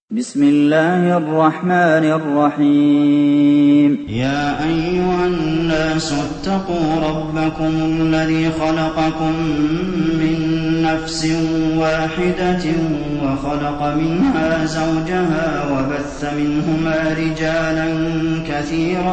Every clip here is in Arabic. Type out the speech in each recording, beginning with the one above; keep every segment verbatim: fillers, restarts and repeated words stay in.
بسم الله الرحمن الرحيم يا أيها الناس اتقوا ربكم الذي خلقكم من نفس واحدة وخلق منها زوجها وبث منهما رجالا كثيرا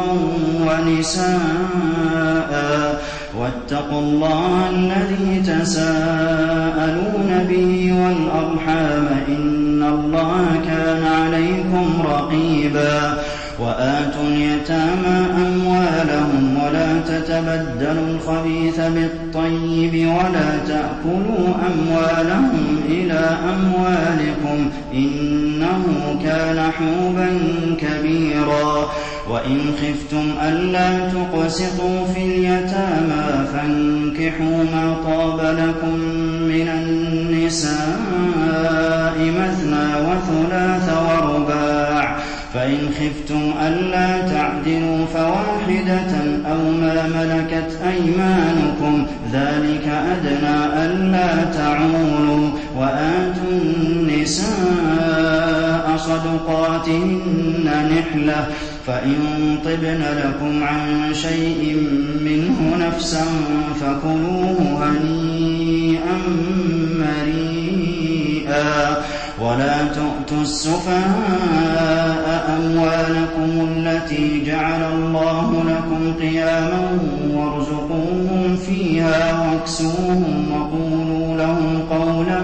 ونساء واتقوا الله الذي تساءلون به والأرحام إن الله كان عليكم رقيبا وآتوا اليتامى أموالهم ولا تتبدلوا الخبيث بالطيب ولا تأكلوا أموالهم إلى أموالكم إنه كان حوبا كبيرا وإن خفتم ألا تقسطوا في اليتامى فانكحوا ما طاب لكم من النساء مثنى وثلاث ورباع فإن خفتم ألا تعدلوا فواحدة أو ما ملكت أيمانكم ذلك أدنى ألا تعولوا وآتوا النساء صدقاتهن نحلة فإن طبن لكم عن شيء منه نفسا فكلوه هنيئا مريئا ولا تؤتوا السفهاء أموالكم التي جعل الله لكم قياما وارزقوهم فيها واكسوهم وقولوا لهم قولا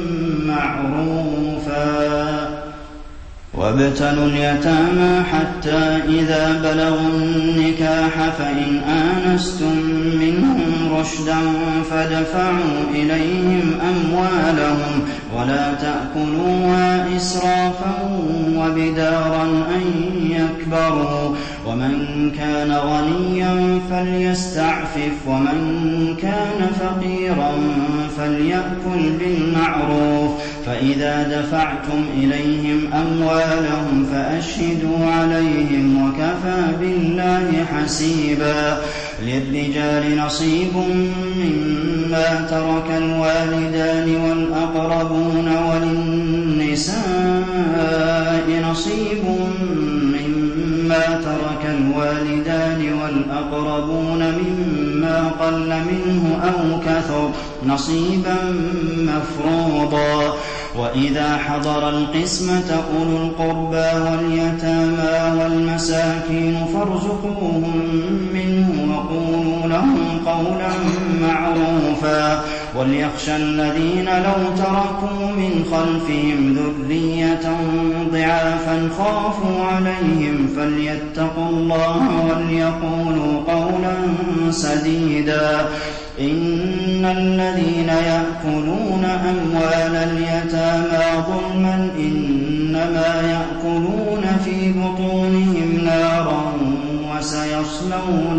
معروفا وابتلوا اليتامى حتى إذا بلغوا النكاح فإن آنستم منهم رشدا فادفعوا إليهم أموالهم ولا تأكلوها إسرافا وبدارا أن يكبروا ومن كان غنيا فليستعفف ومن كان فقيرا فليأكل بالمعروف فإذا دفعتم إليهم أموالهم فأشهدوا عليهم وكفى بالله حسيبا للرجال نصيب مما ترك الوالدان والأقربون وللنساء نصيب مما ترك الوالدان والأقربون مما قل منه أو كثر نصيبا مفروضا وإذا حضر القسمة أولو القربى واليتامى والمساكين فارزقوهم منه وقولوا لهم قولا معروفا وليخشى الذين لو تركوا من خلفهم ذرية ضعافا خافوا عليهم فليتقوا الله وليقولوا قولا سديدا إن الذين يأكلون أموال اليتامى ظلما إنما يأكلون في بطونهم نارا وسيصلون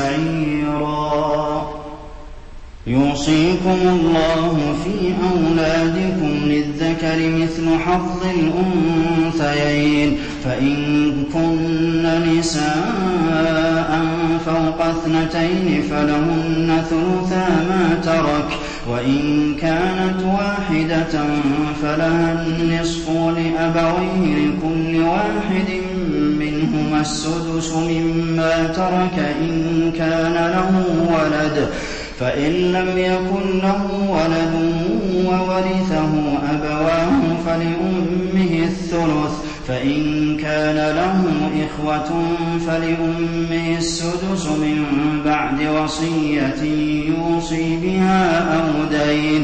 سعيرا يوصيكم الله في أولادكم للذكر مثل حظ الأنثيين فإن كن نساء فوق اثنتين فلهن ثلثا ما ترك وإن كانت واحدة فلها النصف لأبويه لكل واحد منهما السدس مما ترك إن كان له ولد فإن لم يكن له ولد وورثه أبواه فلأمه الثلث فإن كان له إخوة فلأمه السدس من بعد وصية يوصي بها أو دين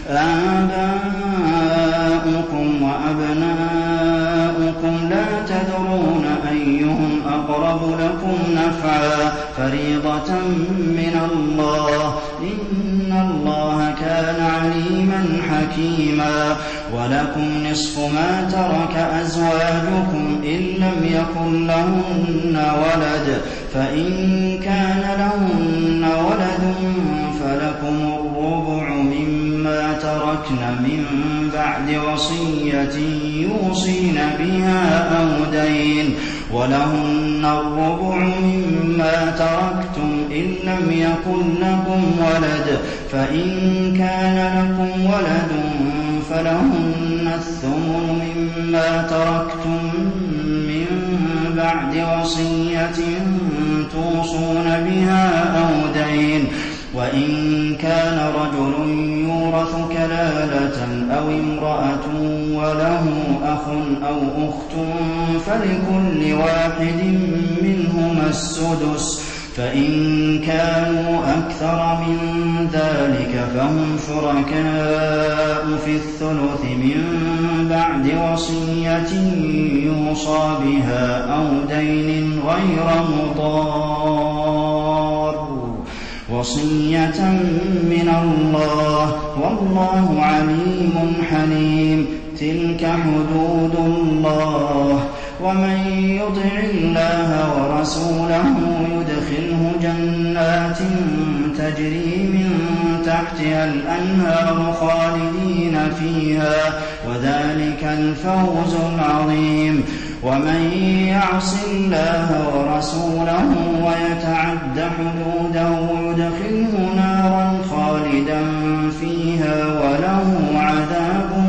آباؤكم وأبناؤكم لا تدرون أيهم أقرب لكم نفعا فريضة من الله إن الله كان عليما حكيما ولكم نصف ما ترك أزواجكم إن لم يكن لهن ولد فإن كان لهن ولد فلكم الربع مما تركن من بعد وصية يوصين بها أو دين ولهن الربع مما تركتم إن لم يكن لكم ولد فإن كان لكم ولد فلهن الثمن مما تركتم من بعد وصية توصون بها أو دين. وإن كان رجل يورث كلالة أو امرأة وله أخ أو أخت فلكل واحد منهما السدس، فإن كانوا أكثر من ذلك فهم شركاء في الثلث من بعد وصية يوصى بها أو دين غير مضار، وصية من الله والله عليم حليم. تلك حدود الله، ومن يطع الله ورسوله يدخله جنات تجري من تحتها الأنهار خالدين فيها، وذلك الفوز العظيم. ومن يعص الله ورسوله ويتعد حدوده يدخله نارا خالدا فيها وله عذاب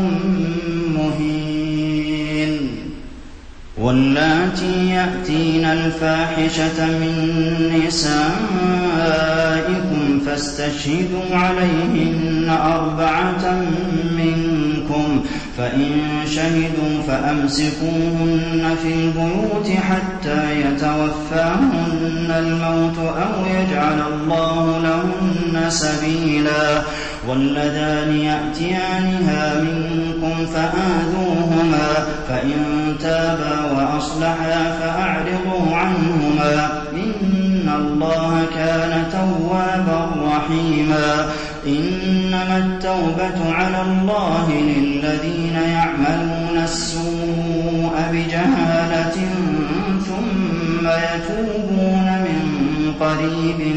مهين. واللاتي يأتين الفاحشة من نسائكم فاستشهدوا عليهن أربعة منكم، فإن شهدوا فأمسكوهن في البيوت حتى يتوفاهن الموت أو يجعل الله لهن سبيلا. واللذان يأتيانها منكم فآذوهما، فإن تابا وأصلحا فأعرضوا عنهما، إن الله كان توابا رحيما. إنما التوبة على الله للذين يعملون السوء بجهالة ثم يتوبون من قريب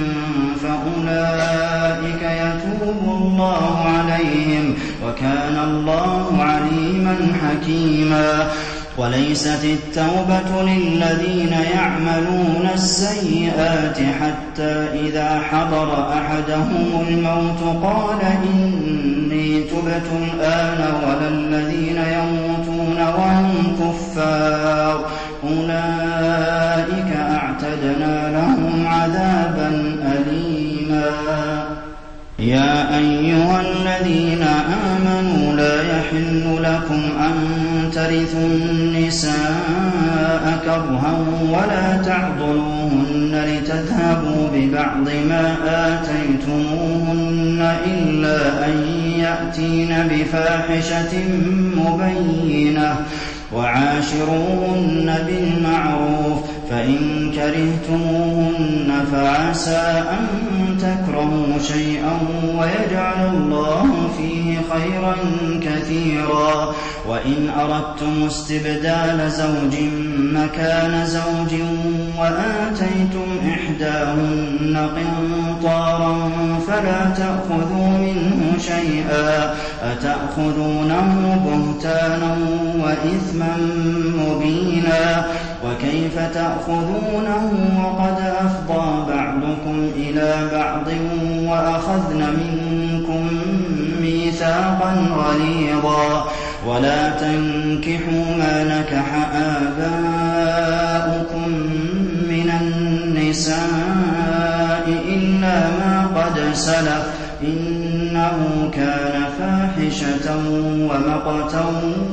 فأولئك يتوب الله عليهم، وكان الله عليما حكيما. وليست التوبة للذين يعملون السيئات حتى إذا حضر أحدهم الموت قال إني تبت الآن، ولا الذين يموتون وهم كفار أولئك أعتدنا لهم عذابا أليما. يا أيها الذين آمنوا لا يحل لكم أن ترثوا النساء كرها ولا تعضلوهن لتذهبوا ببعض ما آتيتموهن إلا أن يأتين بفاحشة مبينة، وعاشروهن بالمعروف، فإن كرهتموهن فعسى أن تكرهوا شيئا ويجعل الله فيه خيرا كثيرا. وإن أردتم استبدال زوج مكان زوج وآتيتم إحداهن قنطارا فلا تأخذوا منه شيئا، أتأخذونه بهتانا وإثما مبينا. وكيف تأخذونه وقد أفضى بعضكم إلى بعض وأخذن منكم ميثاقا غليظا. ولا تنكحوا ما نكح آباؤكم من النساء إلا ما قد سلف، إنه كان فاحشة ومقتا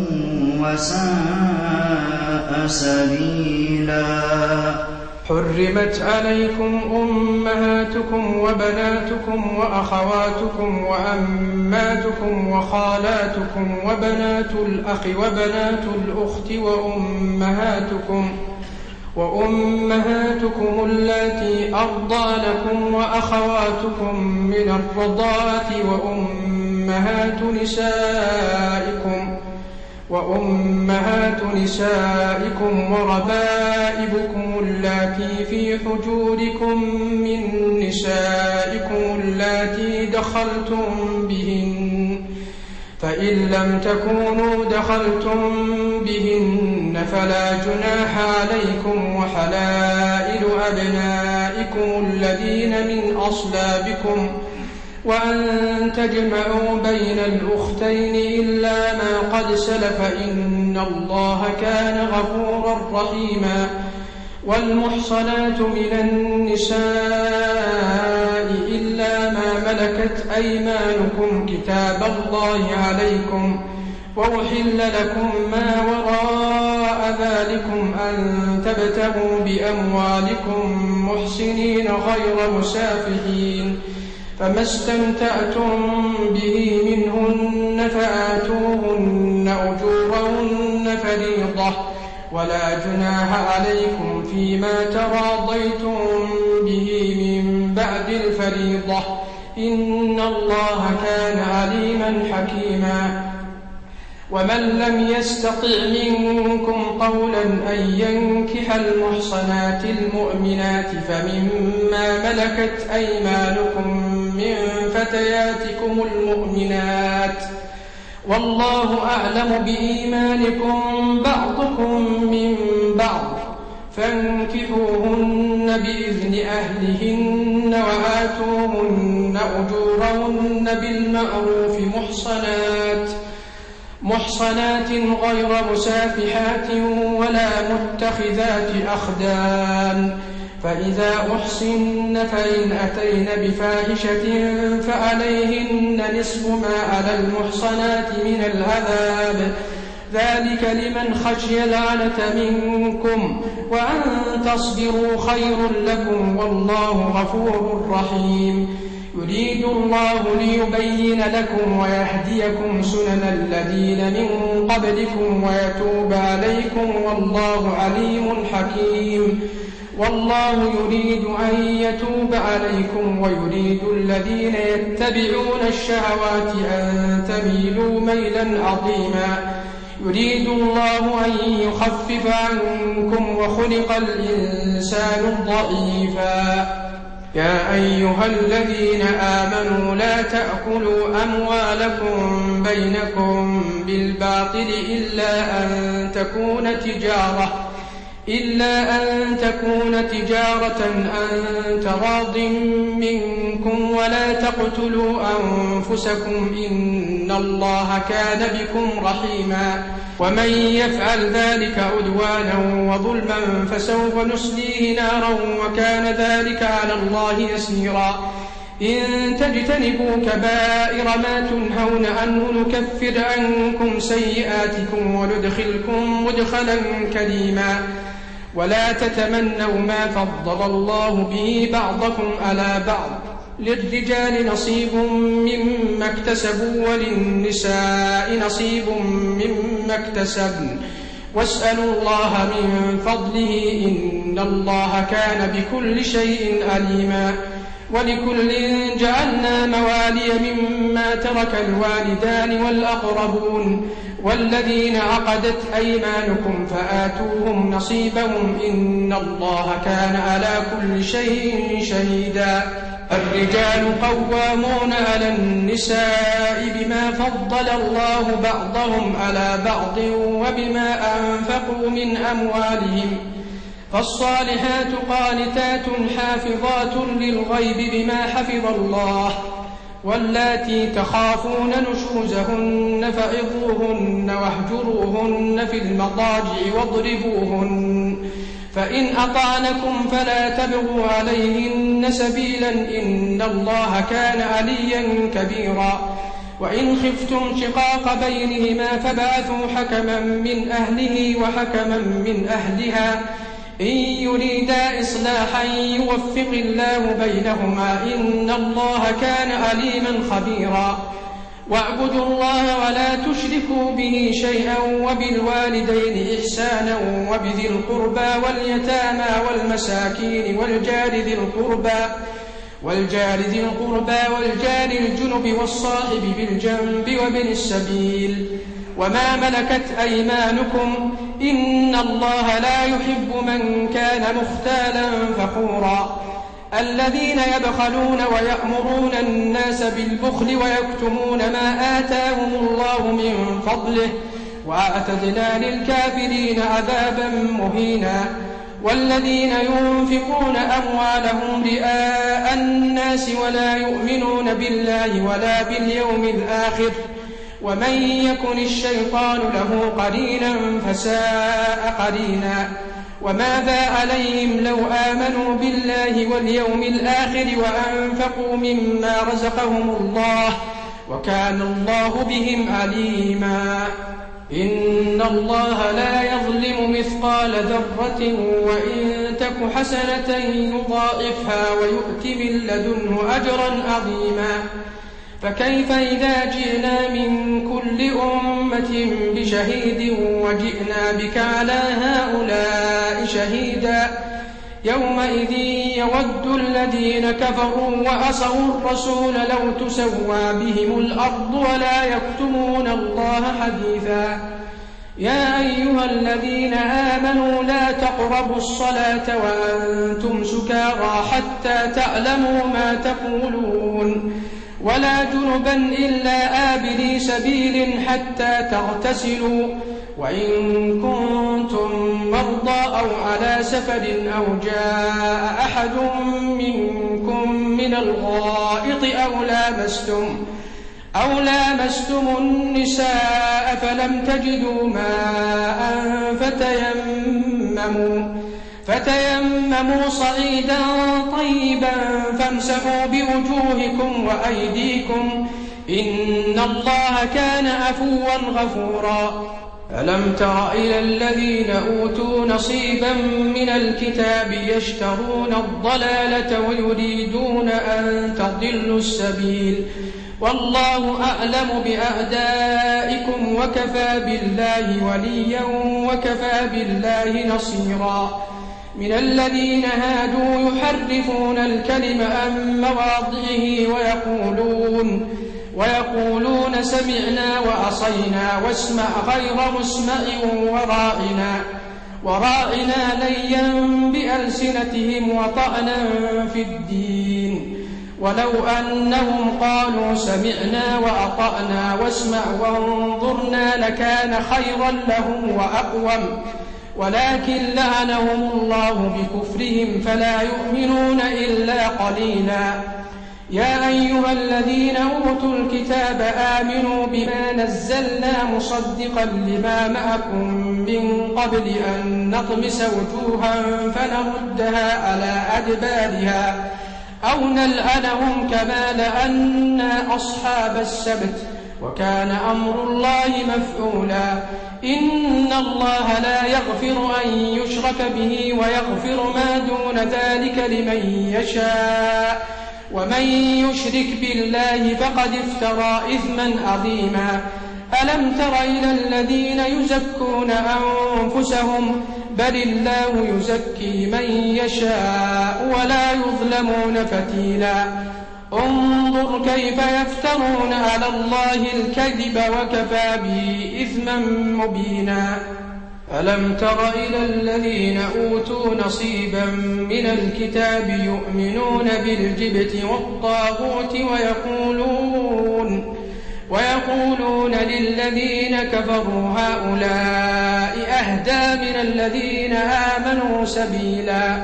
وساء سبيلا. حرمت عليكم أمهاتكم وبناتكم وأخواتكم وأماتكم وخالاتكم وبنات الأخ وبنات الأخت وأمهاتكم وأمهاتكم اللاتي أرضانكم وأخواتكم من الرضاعة وأمهات نسائكم وأمهات نسائكم وربائبكم اللاتي في حجوركم من نسائكم اللاتي دخلتم بهن، فإن لم تكونوا دخلتم بهن فلا جناح عليكم، وحلائل أبنائكم الذين من أصلابكم وأن تجمعوا بين الأختين إلا ما قد سلف إن الله كان غفورا رحيما. والمحصنات من النساء إلا ما ملكت أيمانكم كتاب الله عليكم، وأحل لكم ما وراء ذلكم أن تبتغوا بأموالكم محسنين غير مسافحين، فما استمتعتم به منهن فآتوهن أجورهن فريضة، ولا جناح عليكم فيما تراضيتم به من بعد الفريضة، إن الله كان عليما حكيما. ومن لم يستطع منكم قولا أن ينكح المحصنات المؤمنات فمما ملكت أيمانكم من فتياتكم المؤمنات، والله أعلم بإيمانكم بعضكم من بعض، فانكحوهن بإذن أهلهن وآتوهن أجورهن بالمعروف محصنات محصنات غير مسافحات ولا متخذات أخدان، فإذا أحصن فإن أتين بفاحشة فعليهن نصف ما على المحصنات من العذاب، ذلك لمن خشي العنة منكم، وأن تصبروا خير لكم، والله غفور رحيم. يريد الله ليبين لكم ويهديكم سنن الذين من قبلكم ويتوب عليكم، والله عليم حكيم. والله يريد أن يتوب عليكم ويريد الذين يتبعون الشهوات أن تميلوا ميلا عظيما. يريد الله أن يخفف عنكم وخلق الإنسان ضعيفا. يا أيها الذين آمنوا لا تأكلوا أموالكم بينكم بالباطل إلا أن تكون تجارة إلا أن تكون تجارة عن تراض منكم، ولا تقتلوا أنفسكم إن الله كان بكم رحيما. ومن يفعل ذلك عدوانا وظلما فسوف نصليه نارا وكان ذلك على الله يسيرا. إن تجتنبوا كبائر ما تنهون عنه نكفر عنكم سيئاتكم وندخلكم مدخلا كريما. ولا تتمنوا ما فضل الله به بعضكم على بعض، للرجال نصيب مما اكتسبوا وللنساء نصيب مما اكتسبن، واسألوا الله من فضله إن الله كان بكل شيء عليما. ولكل جعلنا موالي مما ترك الوالدان والأقربون والذين عقدت أيمانكم فآتوهم نصيبهم إن الله كان على كل شيء شهيدا. الرجال قوامون على النساء بما فضل الله بعضهم على بعض وبما أنفقوا من أموالهم، فالصالحات قانتات حافظات للغيب بما حفظ الله. واللاتي تخافون نشوزهن فعظوهن واهجروهن في المضاجع واضربوهن، فإن أطعنكم فلا تبغوا عليهن سبيلا إن الله كان عليا كبيرا. وإن خفتم شقاق بينهما فبعثوا حكما من أهله وحكما من أهلها إن يريدا إصلاحا يوفق الله بينهما إن الله كان عليما خبيرا. واعبدوا الله ولا تشركوا به شيئا وبالوالدين إحسانا وبذي القربى واليتامى والمساكين والجار ذي القربى والجار ذي القربى والجار الجنب والصاحب بالجنب وابن السبيل وما ملكت أيمانكم إن الله لا يحب من كان مختالا فخورا. الذين يبخلون ويأمرون الناس بالبخل ويكتمون ما آتاهم الله من فضله وأعتدنا للكافرين عذابا مهينا. والذين ينفقون أموالهم رئاء الناس ولا يؤمنون بالله ولا باليوم الآخر ومن يكن الشيطان له قرينا فساء قرينا وماذا عليهم لو آمنوا بالله واليوم الآخر وأنفقوا مما رزقهم الله وكان الله بهم عليما إن الله لا يظلم مثقال ذرة وإن تك حسنة يضاعفها ويؤت من لدنه أجرا عظيما فكيف إذا جئنا من كل أمة بشهيد وجئنا بك على هؤلاء شهيدا يومئذ يود الذين كفروا وعصوا الرسول لو تسوى بهم الأرض ولا يكتمون الله حديثا يا أيها الذين آمنوا لا تقربوا الصلاة وأنتم سكارى حتى تعلموا ما تقولون ولا جنبا إلا آبري سبيل حتى تغتسلوا وإن كنتم مرضى أو على سفر أو جاء أحد منكم من الغائط أو لامستم أو لامستم النساء فلم تجدوا ماء فتيمموا فتيمموا صعيدا طيبا فامسحوا بوجوهكم وأيديكم إن الله كان عفوا غفورا ألم تر إلى الذين أوتوا نصيبا من الكتاب يشترون الضلالة ويريدون أن تضلوا السبيل والله أعلم بأعدائكم وكفى بالله وليا وكفى بالله نصيرا من الذين هادوا يحرفون الكلم عن مواضعه ويقولون ويقولون سمعنا وعصينا واسمع غير مسمع وراعنا وراعنا ليا بألسنتهم وطعنا في الدين ولو أنهم قالوا سمعنا وأطعنا واسمع وانظرنا لكان خيرا لهم وأقوم ولكن لعنهم الله بكفرهم فلا يؤمنون إلا قليلا يا أيها الذين أوتوا الكتاب آمنوا بما نزلنا مصدقا لما معكم من قبل أن نطمس وجوها فنردها على أدبارها أو نلعنهم كما لأنا أصحاب السبت وكان أمر الله مفعولا إن الله لا يغفر أن يشرك به ويغفر ما دون ذلك لمن يشاء ومن يشرك بالله فقد افترى إثما عظيما ألم تر إلى الذين يزكون أنفسهم بل الله يزكي من يشاء ولا يظلمون فتيلا انظر كيف يفترون على الله الكذب وكفى به إثما مبينا ألم تر إلى الذين أوتوا نصيبا من الكتاب يؤمنون بالجبت والطاغوت ويقولون ويقولون للذين كفروا هؤلاء أهدى من الذين آمنوا سبيلا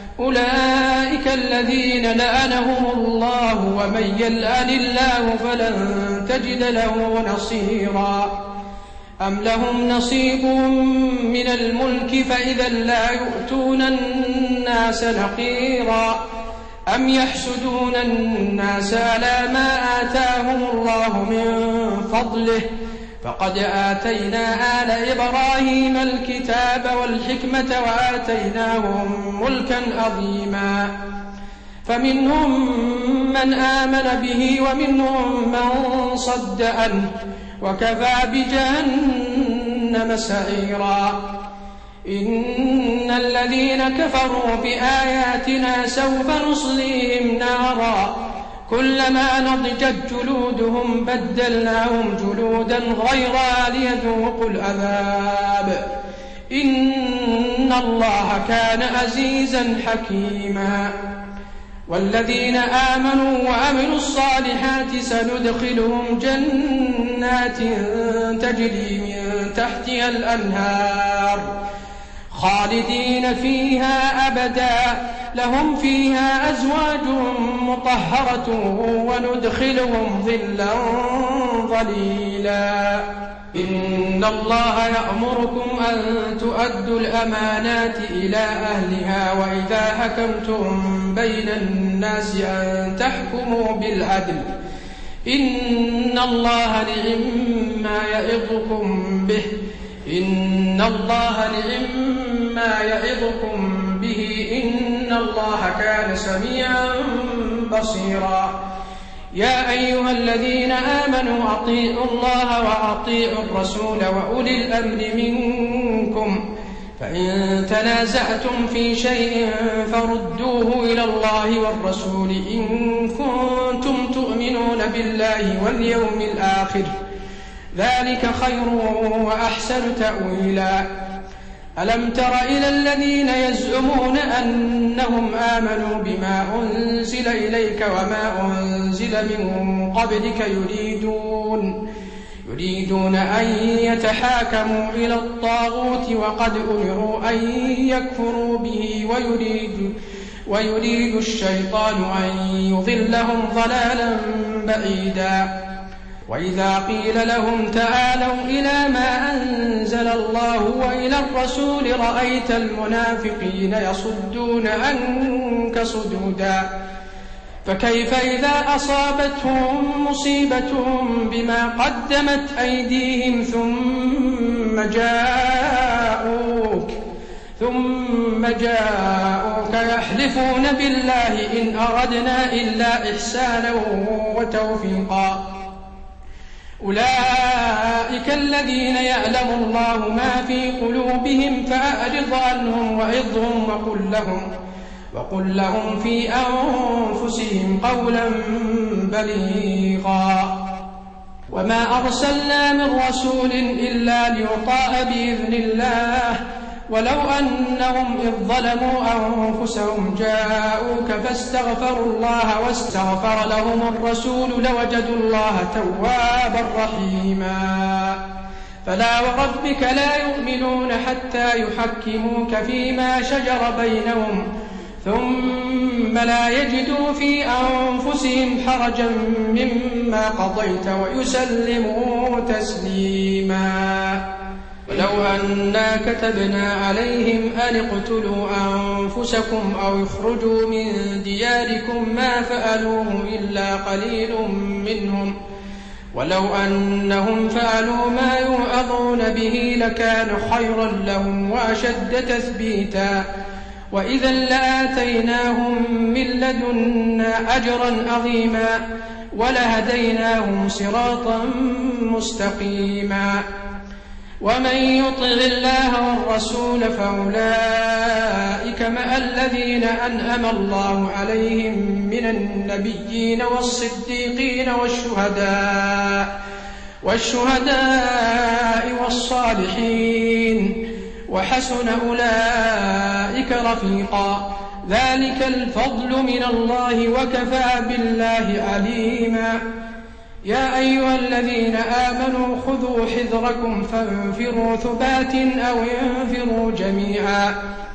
أولئك الذين لعنهم الله ومن يلعن الله فلن تجد له نصيرا أم لهم نصيب من الملك فإذا لا يؤتون الناس نقيرا أم يحسدون الناس على ما آتاهم الله من فضله فقد آتينا آل إبراهيم الكتاب والحكمة وآتيناهم ملكا عظيما فمنهم من آمن به ومنهم من صد عنه وكفى بجهنم سعيرا إن الذين كفروا بآياتنا سوف نصليهم نارا كلما نضجت جلودهم بدلناهم جلودا غيرها ليذوقوا العذاب إن الله كان عزيزا حكيما والذين آمنوا وعملوا الصالحات سندخلهم جنات تجري من تحتها الأنهار خالدين فيها أبدا لهم فيها أزواج مطهرة وندخلهم ظلا ظليلا إن الله يأمركم أن تؤدوا الأمانات إلى أهلها وإذا حكمتم بين الناس أن تحكموا بالعدل إن الله نعم ما يعظكم به إن الله نعم ما يعظكم به إن الله كان سميعا بصيرا يا أيها الذين آمنوا أطيعوا الله وأطيعوا الرسول وأولي الأمر منكم فإن تنازعتم في شيء فردوه إلى الله والرسول إن كنتم تؤمنون بالله واليوم الآخر ذلك خير وأحسن تأويلا ألم تر إلى الذين يزعمون أنهم آمنوا بما أنزل إليك وما أنزل من قبلك يريدون يريدون أن يتحاكموا إلى الطاغوت وقد أمروا أن يكفروا به ويريد, ويريد الشيطان أن يضلهم ضلالا بعيدا وإذا قيل لهم تعالوا إلى ما أنزل الله وإلى الرسول رأيت المنافقين يصدون عنك صدودا فكيف إذا أصابتهم مصيبة بما قدمت أيديهم ثم جاءوك ثم جاءوك يحلفون بالله إن أردنا إلا إحسانا وتوفيقا أولئك الذين يعلم الله ما في قلوبهم فأعرض عنهم وعظهم وقل لهم وقل لهم في أنفسهم قولا بليغا وما أرسلنا من رسول إلا ليطاع بإذن الله ولو أنهم إذ ظلموا أنفسهم جاءوك فاستغفروا الله واستغفر لهم الرسول لوجدوا الله توابا رحيما فلا وربك لا يؤمنون حتى يحكموك فيما شجر بينهم ثم لا يجدوا في أنفسهم حرجا مما قضيت ويسلموا تسليما ولو أنا كتبنا عليهم أن اقتلوا أنفسكم أو اخرجوا من دياركم ما فعلوه إلا قليل منهم ولو أنهم فعلوا ما يوعظون به لكان خيرا لهم وأشد تثبيتا وإذا لآتيناهم من لدنا أجرا عظيما ولهديناهم صراطا مستقيما ومن يطع الله والرسول فأولئك مع الذين أنعم الله عليهم من النبيين والصديقين والشهداء والشهداء والصالحين وحسن أولئك رفيقا ذلك الفضل من الله وكفى بالله عليما يا أيها الذين آمنوا خذوا حذركم فانفروا ثبات أو انفروا جميعا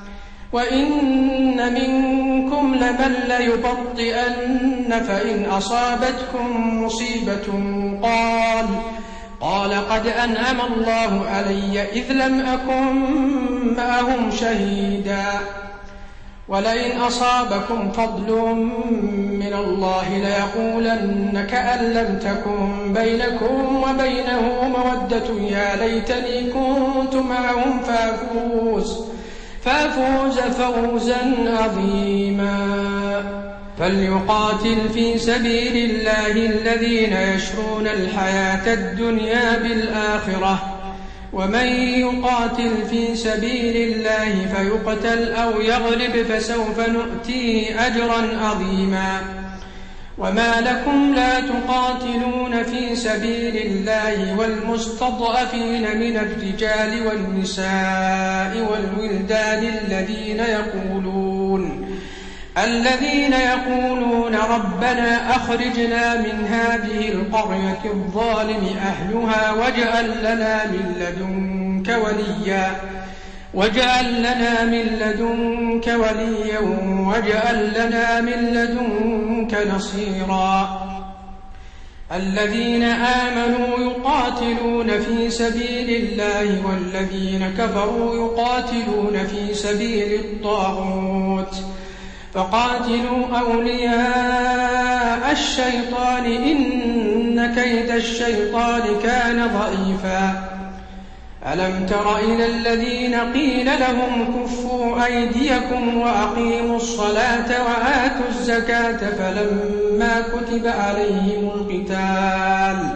وإن منكم لمن ليبطئن فإن أصابتكم مصيبة قال قال قد أنعم الله علي إذ لم أكن معهم شهيدا ولئن أصابكم فضل من الله ليقولن كأن لم تكن بينكم وبينه مودة يا ليتني كنت معهم فأفوز فأفوز فوزا عظيما فليقاتل في سبيل الله الذين يشرون الحياة الدنيا بالآخرة ومن يقاتل في سبيل الله فيقتل أو يغلب فسوف نؤتيه أجرا عظيما وما لكم لا تقاتلون في سبيل الله والمستضعفين من الرجال والنساء والولدان الذين يقولون الذين يقولون ربنا أخرجنا من هذه القرية الظالم أهلها واجعل لنا من لدنك وليا واجعل لنا من لدنك وليا واجعل لنا من لدنك نصيرا الذين آمنوا يقاتلون في سبيل الله والذين كفروا يقاتلون في سبيل الطاغوت فقاتلوا أولياء الشيطان إن كيد الشيطان كان ضعيفا ألم تر إلى الذين قيل لهم كفوا أيديكم وأقيموا الصلاة وآتوا الزكاة فلما كتب عليهم القتال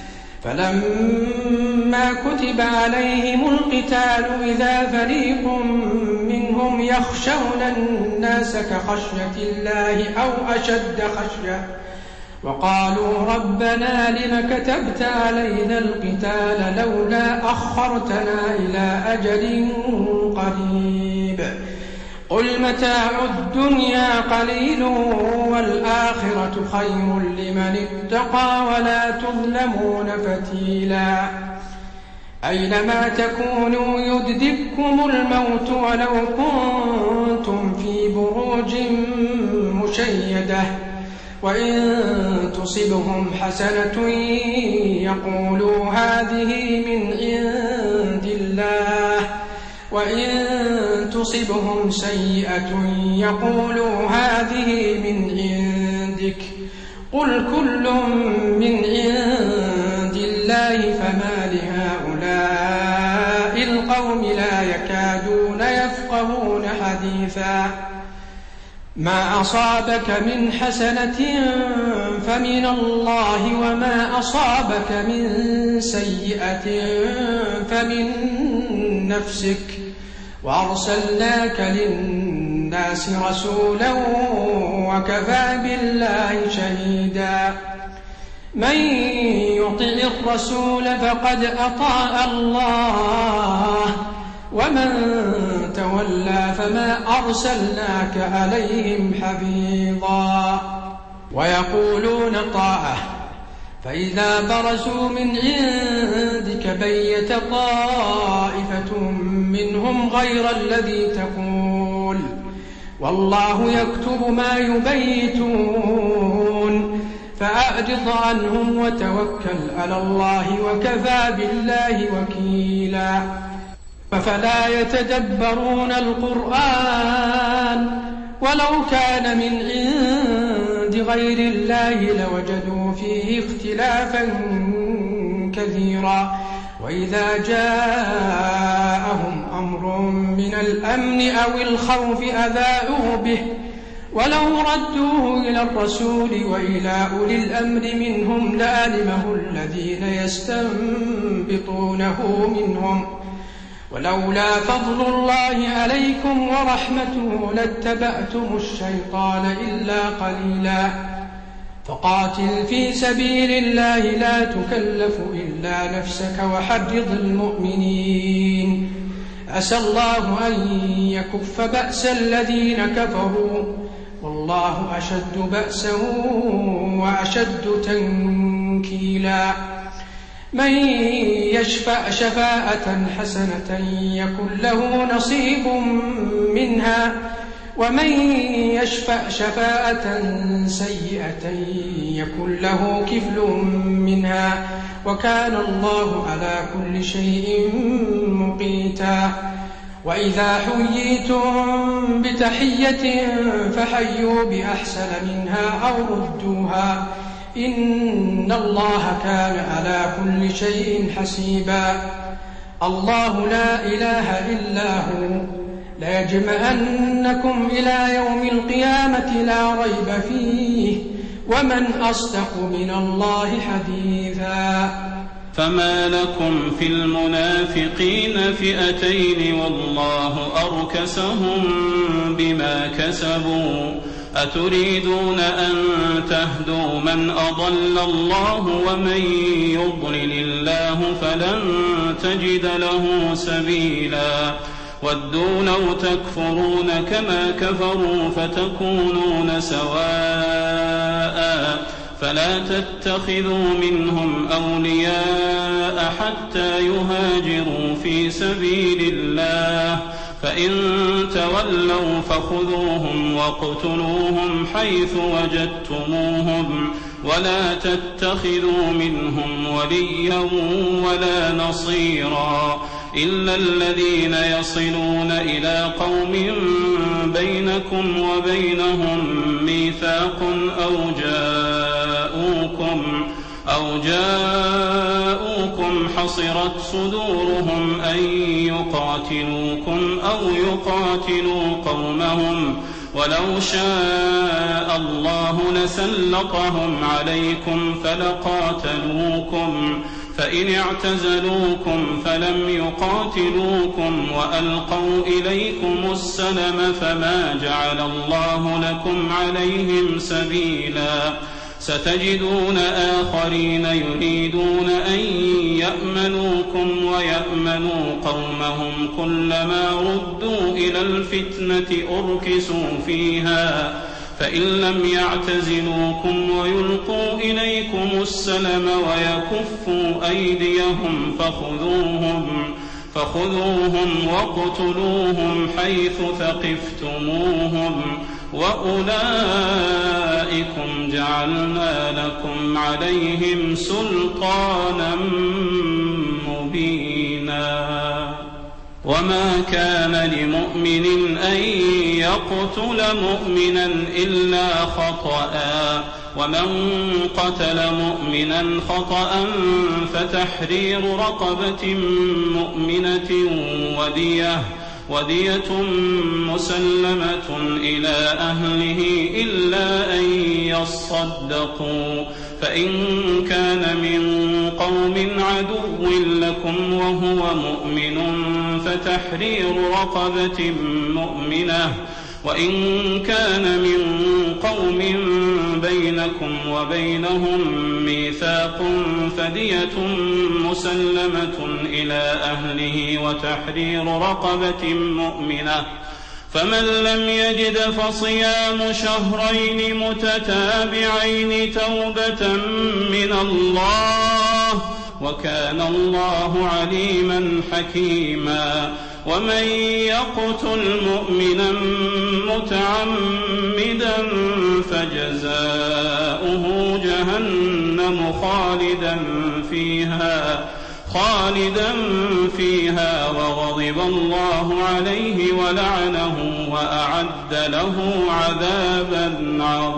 فلما كتب عليهم القتال إذا فريق منهم يخشون الناس كخشية الله أو أشد خشية وقالوا ربنا لم كتبت علينا القتال لولا أخرتنا إلى أجل قريب قل متاع الدنيا قليل والآخرة خير لمن اتقى ولا تظلمون فتيلا أينما تكونوا يدرككم الموت ولو كنتم في بروج مشيدة وإن تصبهم حسنة يقولوا هذه من عند الله وإن تصبهم سيئة يقولوا هذه من عندك قل كل من عند الله فما لهؤلاء القوم لا يكادون يفقهون حديثا ما أصابك من حسنة فمن الله وما أصابك من سيئة فمن نفسك وأرسلناك للناس رسولا وكفى بالله شهيدا من يطع الرسول فقد أطاع الله ومن تولى فما أرسلناك عليهم حفيظا ويقولون طاعة فإذا برزوا من عندك بيت طائفة منهم غير الذي تقول والله يكتب ما يبيتون فأعرض عنهم وتوكل على الله وكفى بالله وكيلا فلا يتدبرون القرآن ولو كان من عند غير الله لوجدوا فيه اختلافا كثيرا وإذا جاءهم أمر من الأمن أو الخوف أذاعوا به ولو ردوه إلى الرسول وإلى أولي الأمر منهم لعلمه الذين يستنبطونه منهم ولولا فضل الله عليكم ورحمته لاتبعتم الشيطان إلا قليلا فقاتل في سبيل الله لا تكلف إلا نفسك وحرض المؤمنين عسى الله أن يكف بأس الذين كفروا والله أشد بأسا وأشد تنكيلا من يشفع شفاعة حسنة يكن له نصيب منها ومن يشفع شفاعة سيئة يكن له كفل منها وكان الله على كل شيء مقيتا وإذا حييتم بتحية فحيوا بأحسن منها أو ردوها إن الله كان على كل شيء حسيبا الله لا إله إلا هو ليجمعنكم إلى يوم القيامة لا ريب فيه ومن أصدق من الله حديثا فما لكم في المنافقين فئتين والله أركسهم بما كسبوا أتريدون أن تهدوا من أضل الله ومن يضلل الله فلن تجد له سبيلا ودوا لو تكفرون كما كفروا فتكونون سواء فلا تتخذوا منهم أولياء حتى يهاجروا في سبيل الله فإن تولوا فخذوهم واقتلوهم حيث وجدتموهم ولا تتخذوا منهم وليا ولا نصيرا إلا الذين يصلون إلى قوم بينكم وبينهم ميثاق أو جاءوكم أو جاءوكم حصرت صدورهم أن يقاتلوكم أو يقاتلوا قومهم ولو شاء الله لسلطهم عليكم فلقاتلوكم فإن اعتزلوكم فلم يقاتلوكم وألقوا إليكم السلم فما جعل الله لكم عليهم سبيلا ستجدون آخرين يريدون أن يأمنوكم ويأمنوا قومهم كلما ردوا إلى الفتنة أركسوا فيها فإن لم يعتزلوكم ويلقوا إليكم السلم ويكفوا أيديهم فخذوهم فخذوهم واقتلوهم حيث ثقفتموهم وأولئكم جعلنا لكم عليهم سلطانا مبينا وما كان لمؤمن أن يقتل مؤمنا إلا خطأ ومن قتل مؤمنا خطأ فتحرير رقبة مؤمنة ودية ودية مسلمة إلى أهله إلا أن يصدقوا فإن كان من قوم عدو لكم وهو مؤمن فتحرير رقبة مؤمنة وإن كان من قوم بينكم وبينهم ميثاق فدية مسلمة إلى أهله وتحرير رقبة مؤمنة فمن لم يجد فصيام شهرين متتابعين توبة من الله وكان الله عليما حكيما ومن يقتل مؤمنا متعمدا فجزاؤه جهنم خالدا فيها خالدا فيها وغضب الله عليه ولعنه وأعد له عذابا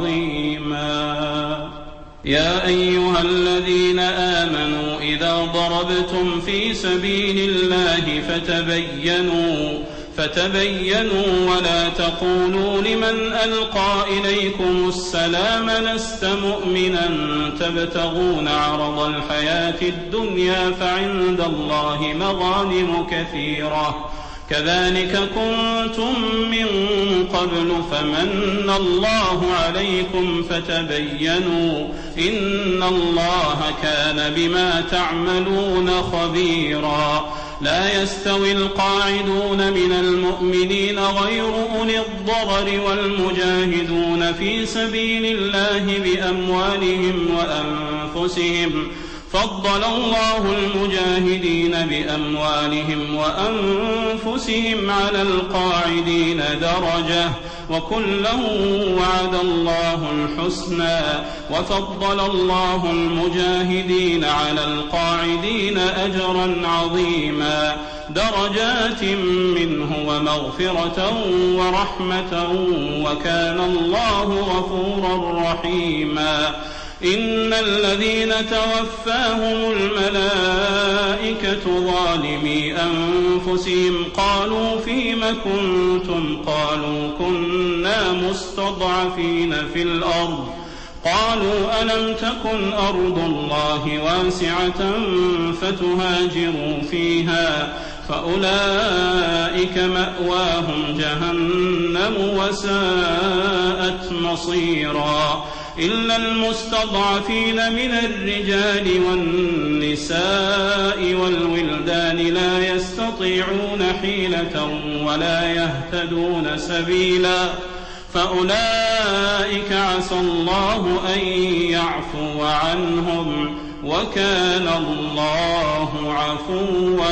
عظيما يا أيها الذين آمنوا إذا ضربتم في سبيل الله فتبينوا فتبينوا ولا تقولوا لمن ألقى إليكم السلام لست مؤمنا تبتغون عرض الحياة الدنيا فعند الله مغانم كثيرة كذلك كنتم من قبل فمن الله عليكم فتبينوا إن الله كان بما تعملون خبيرا لا يستوي القاعدون من المؤمنين غير أولي الضرر والمجاهدون في سبيل الله بأموالهم وأنفسهم فضل الله المجاهدين بأموالهم وأنفسهم على القاعدين درجة وكلا وعد الله الحسنى وفضل الله المجاهدين على القاعدين أجرا عظيما درجات منه ومغفرة ورحمة وكان الله غفورا رحيما إن الذين توفاهم الملائكة ظالمي أنفسهم قالوا فيم كنتم قالوا كنا مستضعفين في الأرض قالوا ألم تكن أرض الله واسعة فتهاجروا فيها فأولئك مأواهم جهنم وساءت مصيرا إلا المستضعفين من الرجال والنساء والولدان لا يستطيعون حيلة ولا يهتدون سبيلا فأولئك عسى الله أن يعفو عنهم وكان الله عفوا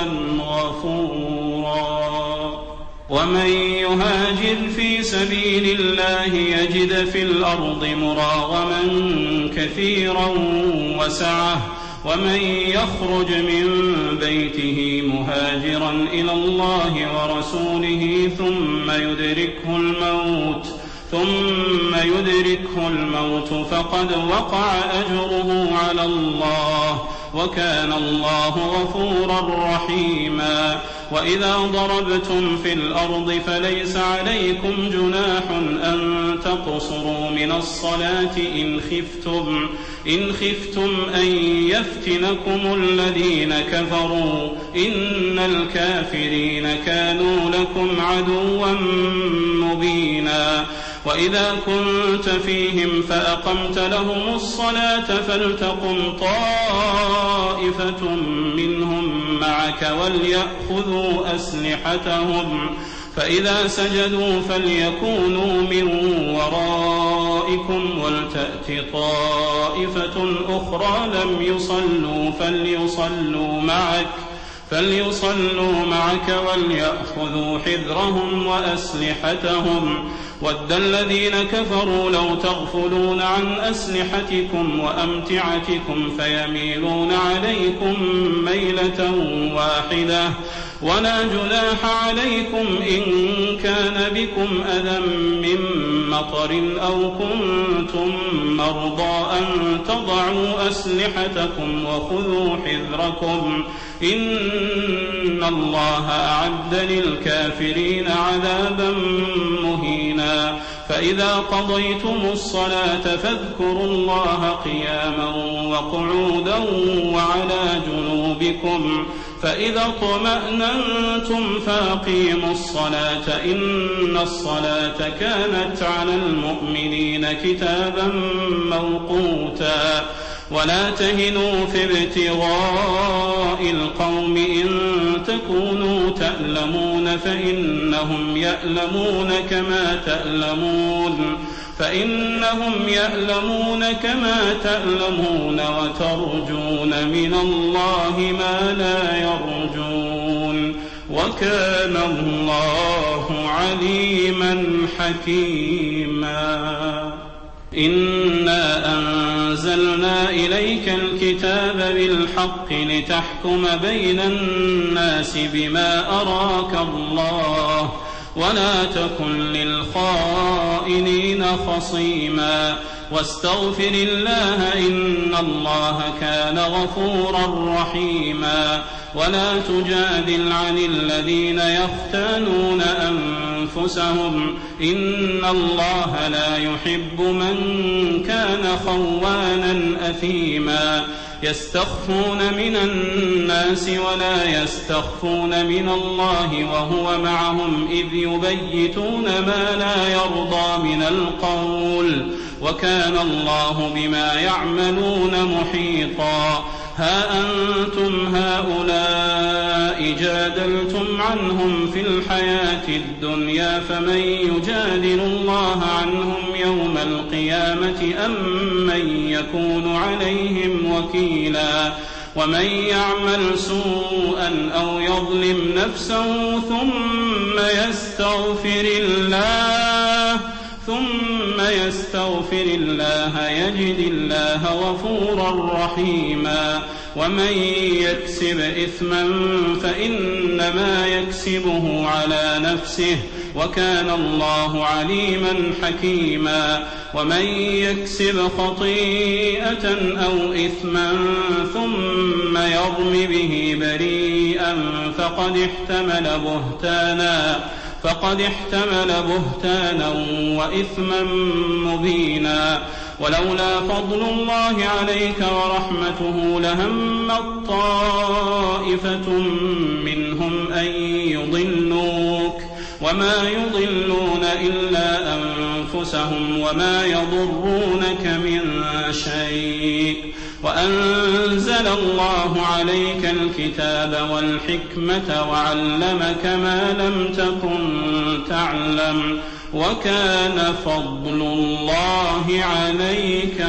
غفورا. ومن يهاجر في سبيل الله يجد في الأرض مراغما كثيرا وسعة ومن يخرج من بيته مهاجرا إلى الله ورسوله ثم يدركه الموت ثم يدركه الموت فقد وقع أجره على الله وكان الله غفورا رحيما. وإذا ضربتم في الأرض فليس عليكم جناح أن تقصروا من الصلاة إن خفتم إن خفتم أن يفتنكم الذين كفروا إن الكافرين كانوا لكم عدوا مبينا. وإذا كنت فيهم فأقمت لهم الصلاة فلتقم طائفة منهم معك وليأخذوا أسلحتهم فإذا سجدوا فليكونوا من ورائكم ولتأت طائفة أخرى لم يصلوا فليصلوا معك فليصلوا معك وليأخذوا حذرهم وأسلحتهم ود الذين كفروا لو تغفلون عن أسلحتكم وأمتعتكم فيميلون عليكم ميلة واحدة ولا جناح عليكم إن كان بكم أذى من مطر أو كنتم مرضى أن تضعوا أسلحتكم وخذوا حذركم إن الله أعد للكافرين عذابا مهينا. فإذا قضيتم الصلاة فاذكروا الله قياما وقعودا وعلى جنوبكم فإذا اطمأننتم فأقيموا الصلاة إن الصلاة كانت على المؤمنين كتابا موقوتا. ولا تهنوا في ابتغاء القوم إن تكونوا تألمون فإنهم يألمون كما تألمون فإنهم يألمون كما تألمون وترجون من الله ما لا يرجون وكان الله عليما حكيما. إنا أنزلنا إليك الكتاب بالحق لتحكم بين الناس بما أراك الله ولا تكن للخائنين خصيما واستغفر الله إن الله كان غفورا رحيما. ولا تجادل عن الذين يختانون أنفسهم إن الله لا يحب من كان خوانا أثيما. يستخفون من الناس ولا يستخفون من الله وهو معهم إذ يبيتون ما لا يرضى من القول وكان الله بما يعملون محيطا. ها أنتم هؤلاء جادلتم عنهم في الحياة الدنيا فمن يجادل الله عنهم يوم القيامة أم من يكون عليهم وكيلا. ومن يعمل سوءا أو يظلم نفسه ثم يستغفر الله ثم يستغفر الله يجد الله غفورا رحيما. ومن يكسب إثما فإنما يكسبه على نفسه وكان الله عليما حكيما. ومن يكسب خطيئة أو إثما ثم يرم به بريئا فقد احتمل بهتانا فقد احتمل بهتانا وإثما مبينا. ولولا فضل الله عليك ورحمته لهمت طائفة منهم أن يضلوك وما يضلون إلا أنفسهم وما يضرونك من شيء وأنزل الله عليك الكتاب والحكمة وعلمك ما لم تكن تعلم وكان فضل الله عليك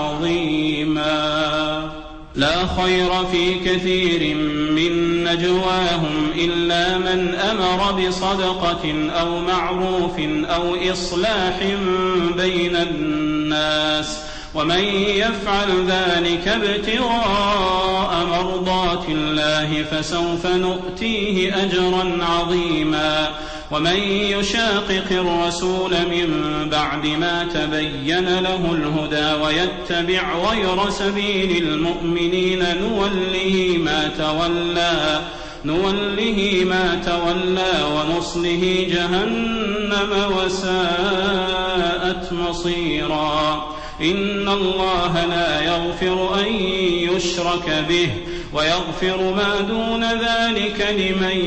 عظيما. لا خير في كثير من نجواهم إلا من أمر بصدقة أو معروف أو إصلاح بين الناس ومن يفعل ذلك ابتغاء مرضات الله فسوف نؤتيه أجرا عظيما. ومن يشاقق الرسول من بعد ما تبين له الهدى ويتبع غير سبيل المؤمنين نوله ما تولى نوله ما تولى ونصله جهنم وساءت مصيرا. إن الله لا يغفر أن يشرك به ويغفر ما دون ذلك لمن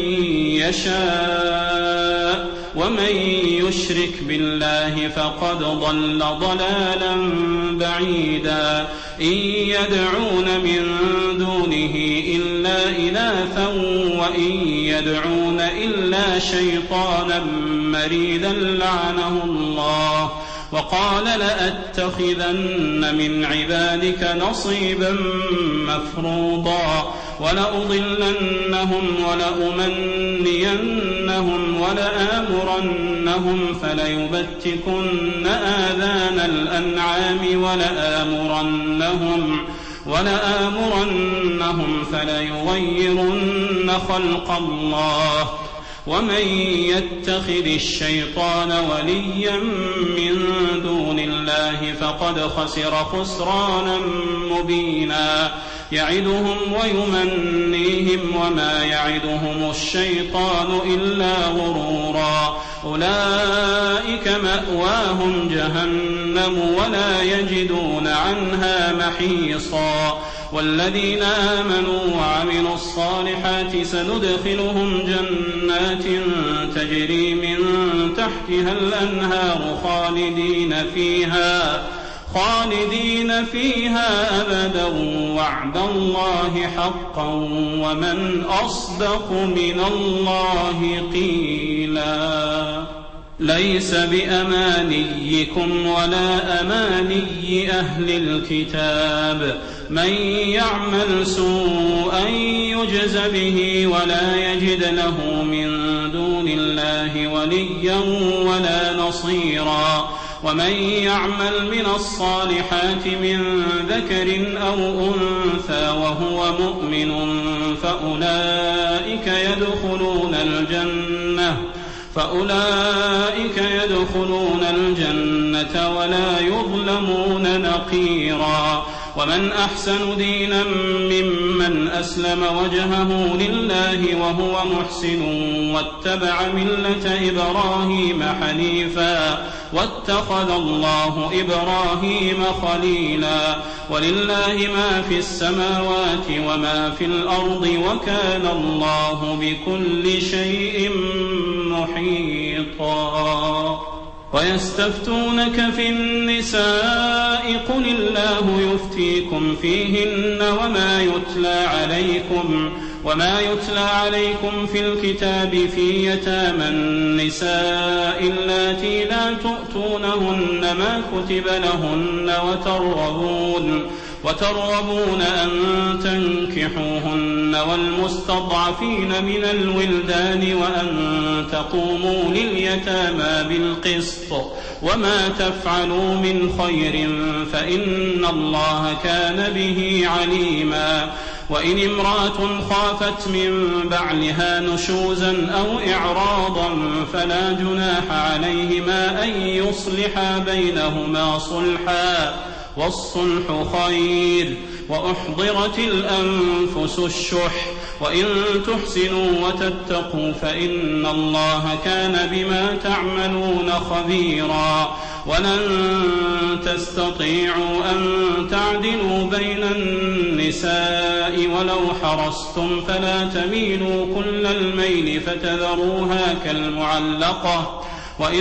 يشاء ومن يشرك بالله فقد ضل ضلالا بعيدا. إن يدعون من دونه إلا إناثا وإن يدعون إلا شيطانا مريدا لعنه الله وقال لأتخذن من عبادك نصيبا مفروضا ولأضلنهم ولأمنينهم ولآمرنهم فليبتكن آذان الأنعام ولآمرنهم ولآمرنهم فليغيرن خلق الله ومن يتخذ الشيطان وليا من دون الله فقد خسر خسرانا مبينا. يعدهم ويمنيهم وما يعدهم الشيطان إلا غرورا. أولئك مأواهم جهنم ولا يجدون عنها محيصا. والذين آمنوا وعملوا الصالحات سندخلهم جنات تجري من تحتها الأنهار خالدين فيها خالدين فيها أبدا وعد الله حقا ومن أصدق من الله قيلا. ليس بأمانيكم ولا أماني أهل الكتاب من يعمل سوءا يجز به ولا يجد له من دون الله وليا ولا نصيرا. ومن يعمل من الصالحات من ذكر أو أنثى وهو مؤمن فأولئك يدخلون الجنة فأولئك يدخلون الجنة ولا يظلمون نقيرا. ومن أحسن دينا ممن أسلم وجهه لله وهو محسن واتبع ملة إبراهيم حنيفا واتخذ الله إبراهيم خليلا. ولله ما في السماوات وما في الأرض وكان الله بكل شيء محيطا. ويستفتونك في النساء قل الله يفتيكم فيهن وما يتلى عليكم وما يتلى عليكم في الكتاب في يتامى النساء اللاتي لا تؤتونهن ما كتب لهن وترغبون وترغبون أن تنكحوهن والمستضعفين من الولدان وأن تقوموا لليتامى بالقسط وما تفعلوا من خير فإن الله كان به عليما. وإن امرأة خافت من بعلها نشوزا أو إعراضا فلا جناح عليهما أن يصلحا بينهما صلحا والصلح خير. وأحضرت الأنفس الشح وإن تحسنوا وتتقوا فإن الله كان بما تعملون خبيرا. ولن تستطيعوا أن تعدلوا بين النساء ولو حرصتم فلا تميلوا كل الميل فتذروها كالمعلقة وإن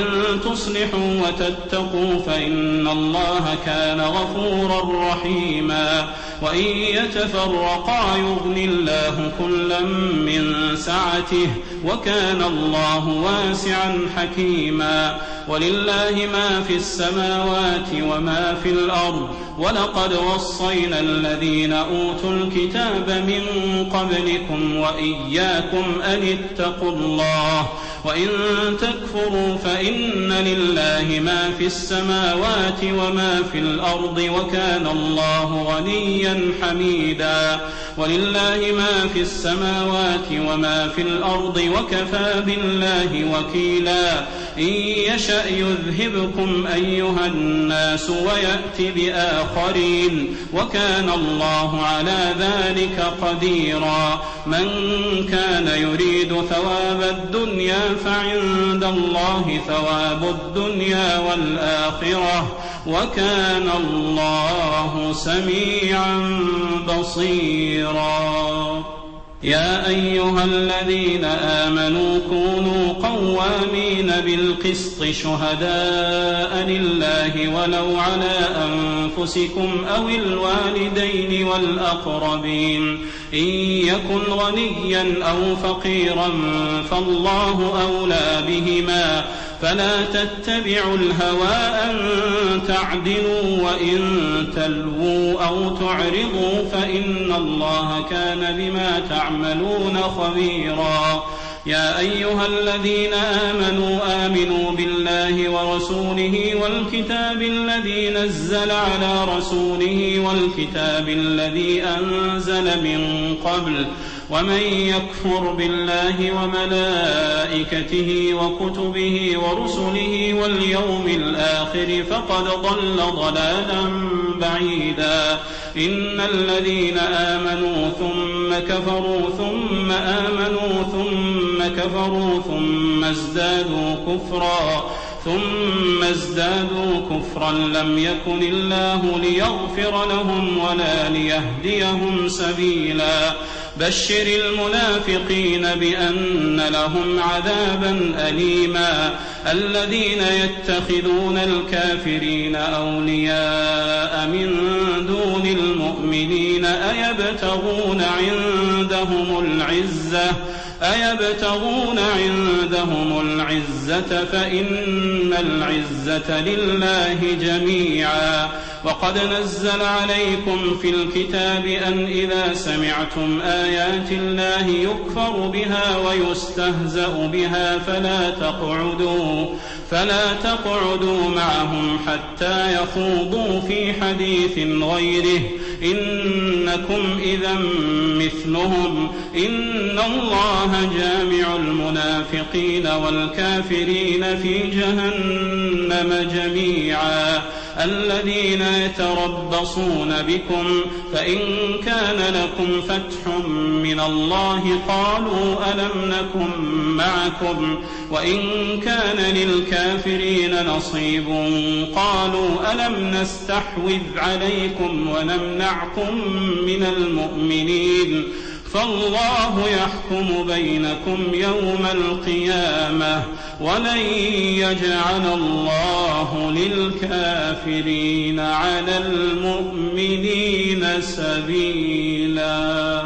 تصلحوا وتتقوا فإن الله كان غفورا رحيما. وإن يتفرقا يغني الله كلا من سعته وكان الله واسعا حكيما ولله ما في السماوات وما في الأرض ولقد وصينا الذين أوتوا الكتاب من قبلكم وإياكم أن اتقوا الله وإن تكفروا فإن لله ما في السماوات وما في الأرض وكان الله غنيا حميدا ولله ما في السماوات وما في الأرض وكفى بالله وكيلا إن يشأ يذهبكم أيها الناس ويأت بآخرين وكان الله على ذلك قديرا من كان يريد ثواب الدنيا فعند الله ثواب الدنيا والآخرة وكان الله سميعا بصيرا يا أيها الذين آمنوا كونوا قوامين بالقسط شهداء لله ولو على أنفسكم أو الوالدين والأقربين إن يكن غنيا أو فقيرا فالله أولى بهما فلا تتبعوا الهوى أن تعدلوا وإن تلووا أو تعرضوا فإن الله كان بما تعملون خبيرا يا أيها الذين آمنوا آمنوا بالله ورسوله والكتاب الذي نزل على رسوله والكتاب الذي أنزل من قبل ومن يكفر بالله وملائكته وكتبه ورسله واليوم الآخر فقد ضل ضلالا بعيدا إن الذين آمنوا ثم كفروا ثم آمنوا ثم كفروا ثم ازدادوا كفرا ثم ازدادوا كفرا لم يكن الله ليغفر لهم ولا ليهديهم سبيلا بشر المنافقين بأن لهم عذابا أليما الذين يتخذون الكافرين أولياء من دون المؤمنين أيبتغون عندهم العزة أيبتغون عندهم العزة فإن العزة لله جميعا وقد نزل عليكم في الكتاب أن إذا سمعتم آيات الله يكفر بها ويستهزأ بها فلا تقعدوا فلا تقعدوا معهم حتى يخوضوا في حديث غيره إنكم إذا مثلهم إن الله جامع المنافقين والكافرين في جهنم جميعا الذين يتربصون بكم فإن كان لكم فتح من الله قالوا ألم نكن معكم وإن كان للكافرين نصيب قالوا ألم نستحوذ عليكم ونمنعكم من المؤمنين فالله يحكم بينكم يوم القيامة ولن يجعل الله للكافرين على المؤمنين سبيلا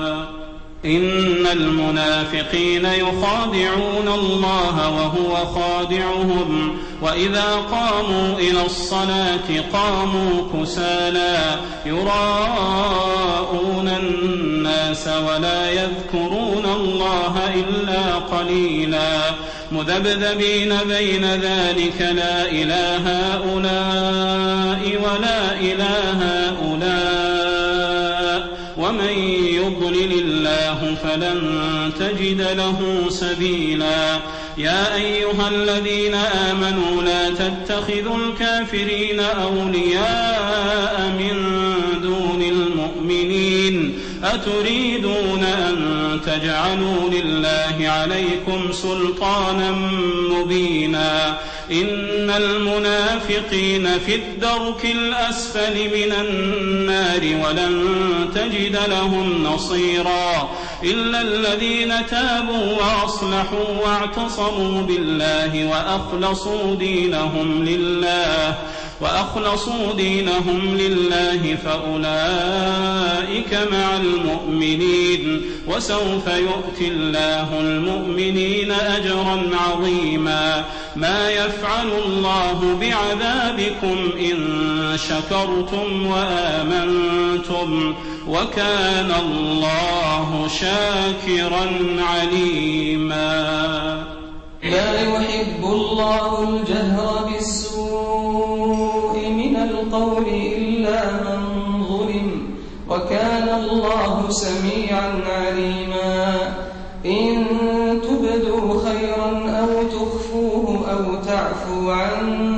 إن المنافقين يخادعون الله وهو خادعهم وإذا قاموا إلى الصلاة قاموا كسالى يراءون الناس ولا يذكرون الله إلا قليلا مذبذبين بين ذلك لا إله هؤلاء ولا إله هؤلاء ومن يضلل الله فلن تجد له سبيلا يا أيها الذين آمنوا لا تتخذوا الكافرين أولياء من دون المؤمنين أتريدون أن تجعلوا لله عليكم سلطانا مبينا إن المنافقين في الدرك الأسفل من النار ولن تجد لهم نصيرا إلا الذين تابوا وأصلحوا واعتصموا بالله وأخلصوا دينهم لله وأخلصوا دينهم لله فأولئك مع المؤمنين وسوف يؤتي الله المؤمنين أجرا عظيما ما يفعل الله بعذابكم إن شكرتم وآمنتم وكان الله شاكرا عليما. لا يحب الله الجهر بالسوء من القول إلا من ظلم وكان الله سميعا عليما. إن تبدوا خيرا أو تخفوه أو تعفو عن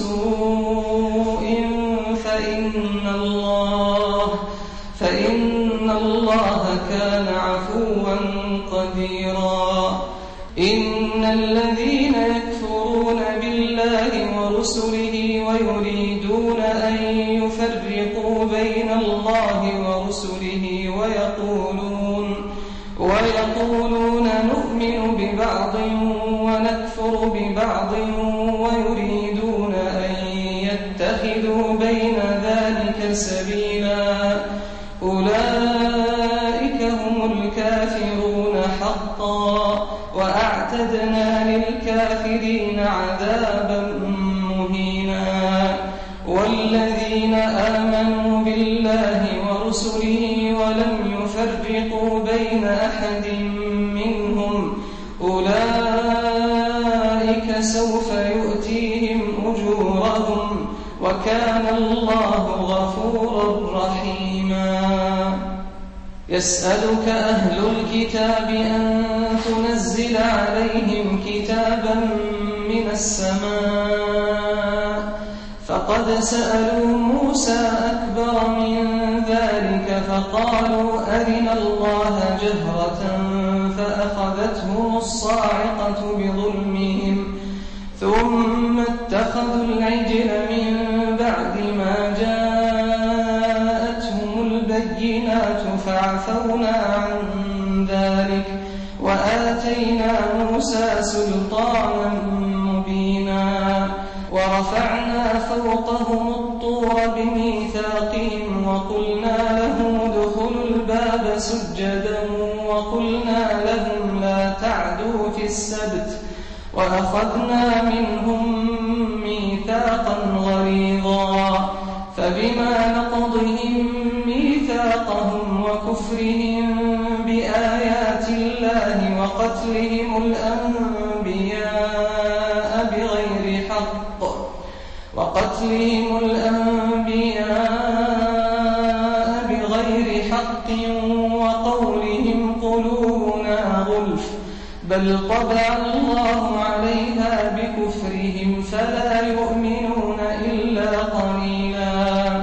سوء فإن الله فإن الله كان عفوا قديرا. إن الذين يكفرون بالله ورسله ويريدون أن يفرقوا بين الله ورسله ويقولون ويقولون نؤمن ببعض ونكفر ببعض ويريدون أن يتخذوا بين ذلك سبيلا أولئك هم الكافرون حقا وأعتدنا للكافرين عذابا مهينا. والذين آمنوا بالله ورسله ولم يفرقوا بين أحد منهم أولئك سوف يؤتيهم أجورهم وكان الله غفورا رحيما. يسألك أهل الكتاب أن تنزل عليهم كتابا من السماء فقد سألوا موسى أكبر من ذلك فقالوا أرنا الله جهرة فأخذتهم الصاعقة بظلمهم ثم اتخذوا العجل من بعد ما جاءتهم البينات فعفونا عن ذلك وآتينا موسى سلطانا مبينا. ورفعنا فوقهم الطور بميثاقهم وقلنا لهم ادخلوا الباب سجدا وقلنا لهم لا تعدوا في السبت وأخذنا منهم ميثاقا غليظا. فبما نقضهم ميثاقهم وكفرهم بآيات الله وقتلهم الأنبياء بغير حق وقتلهم الأنبياء بغير حق وقولهم قلوبنا غلف بل طبع الله عليها بكفرهم فلا يؤمنون إلا قليلا.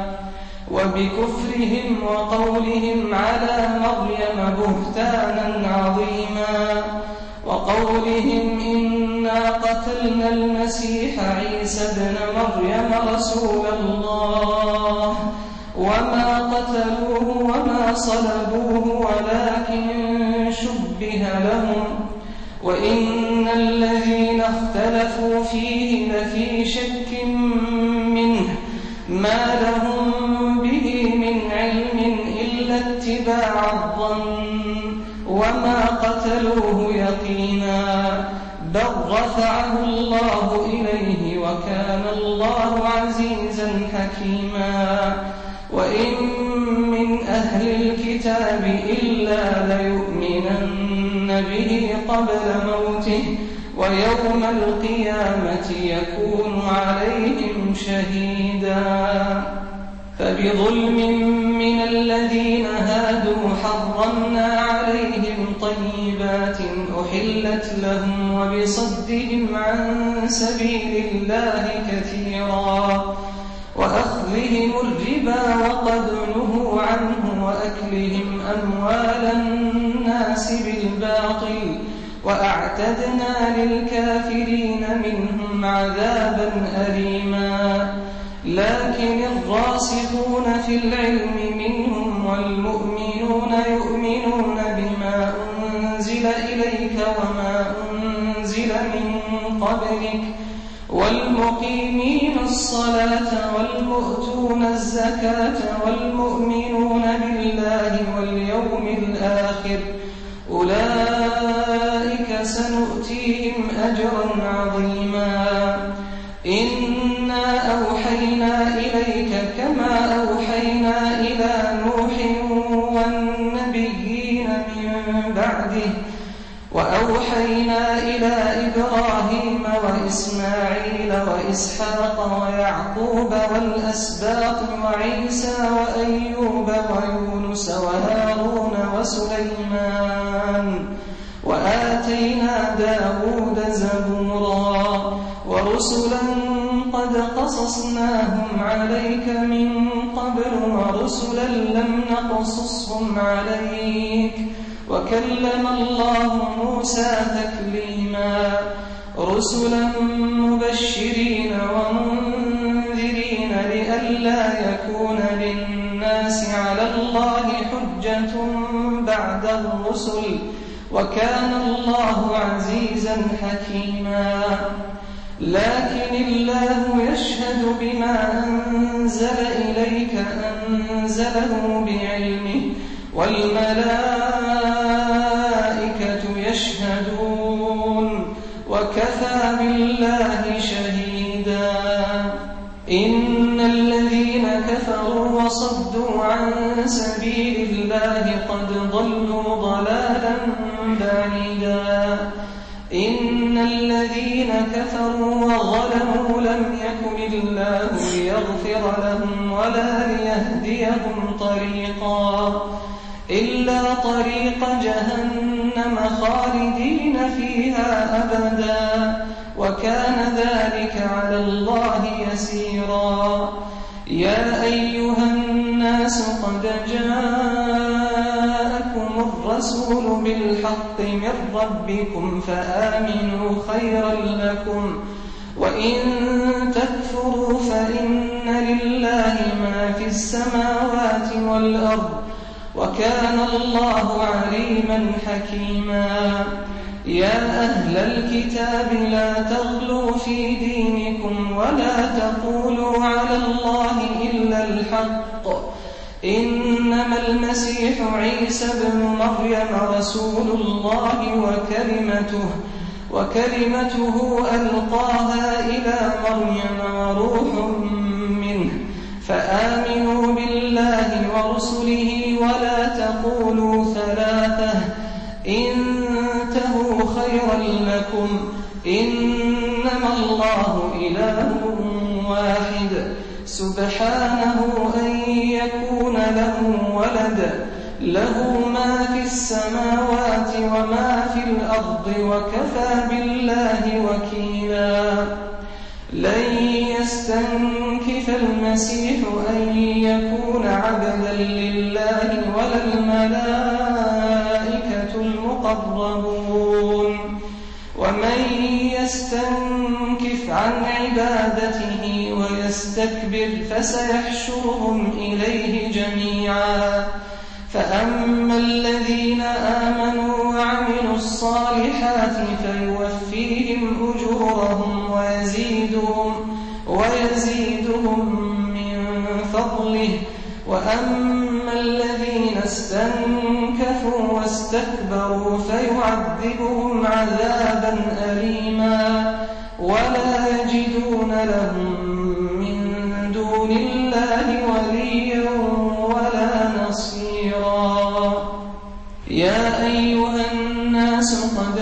وبكفرهم وقولهم على مريم بهتانا عظيما وقولهم إنا قتلنا المسيح عيسى ابن مريم رسول الله وما قتلوه وما صلبوه ولكن شبه لهم وإن الذين اختلفوا فيه لفي شك منه ما لهم به من علم إلا اتباع الظن وما قتلوه يقينا بل رفعه الله إليه وكان الله عزيزا حكيما. وإن من أهل الكتاب إلا ليؤمنن به قبل موته ويوم القيامة يكون عليهم شهيدا. فبظلم من الذين هادوا حرمنا عليهم طيبات أحلت لهم وبصدهم عن سبيل الله كثيرا وأخذهم الربا وقد نهوا عنه وأكلهم أموال الناس بالباطل وأعتدنا للكافرين منهم عذابا أليما. لكن الراسخون في العلم منهم والمؤمنون يؤمنون بما أنزل إليك وما أنزل من قبلك والمقيمين الصلاة والمؤتون الزكاة والمؤمنون بالله واليوم الآخر أولئك سنؤتيهم أجرا عظيما. إنا أوحينا إليك كما أوحينا إلى نوح والنبيين من بعده وأوحينا إلى إبراهيم وإسماعيل وإسحاق ويعقوب والأسباط وعيسى وأيوب ويونس وهارون وسليمان وآتينا داود زبورا ورسلا قد قصصناهم عليك من قبل ورسلا لم نقصصهم عليك وكلم الله موسى تكليما. رسلا مبشرين ومنذرين لئلا يكون للناس على الله حجة بعد الرسل وكان الله عزيزا حكيما. لكن الله يشهد بما أنزل إليك أنزله بعلمه والملائكة يشهدون وكفى بالله شهيدا. إن الذين كفروا وصدوا عن سبيل الله قد ضلوا ضلالا بعيدا. إن الذين كفروا وظلموا لم يكن الله ليغفر لهم ولا ليهديهم طريقا إلا طريق جهنم خالدين فيها أبدا وكان ذلك على الله يسيرا. يا أيها الناس قد جاءكم الرسول بالحق من ربكم فآمنوا خيرا لكم وإن تكفروا فإن لله ما في السماوات والأرض وكان الله عليما حكيما. يا أهل الكتاب لا تغلوا في دينكم ولا تقولوا على الله إلا الحق إنما المسيح عيسى ابن مريم رسول الله وكلمته وكلمته ألقاها إلى مريم وروح منه فآمنوا بالله ورسله ولا تقولوا ثلاثة انتهوا خيرا لكم إنما الله إله واحد سبحانه أن يكون له ولد له ما في السماوات وما في الأرض وكفى بالله وكيلا. لن يستنكف المسيح أن يكون عبدا لله ولا الملائكة المقربون ومن يستنكف عن عبادته ويستكبر فسيحشرهم إليه جميعا. فأما الذين آمنوا وعملوا الصالحات فيوفيهم أجورهم ويزيدهم, ويزيدهم من فضله وأما الذين استنكفوا واستكبروا فيعذبهم عذابا أليما ولا يجدون لهم من دون الله وليا ولا نصيرا. يا أيها الناس قد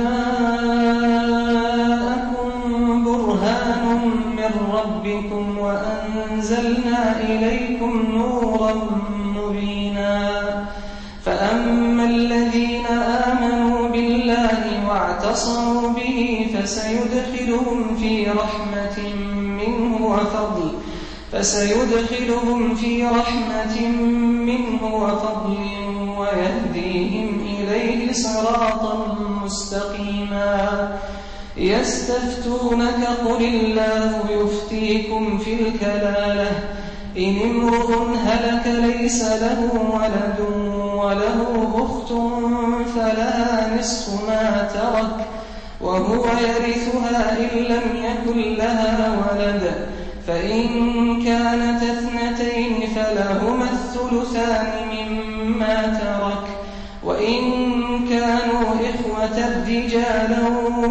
جاءكم برهان من ربكم وأنزلنا إليكم نورا مبينا. فأما الذين آمنوا بالله واعتصموا به فسيدخلهم في رحمة منه وفضل فسيدخلهم في رحمة منه وفضل ويهديهم إليه صراطا مستقيما. يستفتونك قل الله يفتيكم في الكلالة إن امرؤ هلك ليس له ولد وله أخت فلها نصف ما ترك وهو يرثها إن لم يكن لها ولد، فإن كانت اثنتين فلهما الثلثان مما ترك، وإن كانوا إخوة رجالا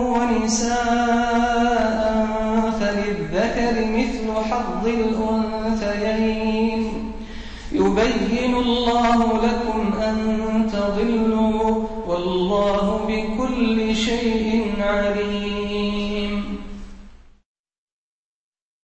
ونساء فللذكر مثل حظ الأنثيين. يبين الله لكم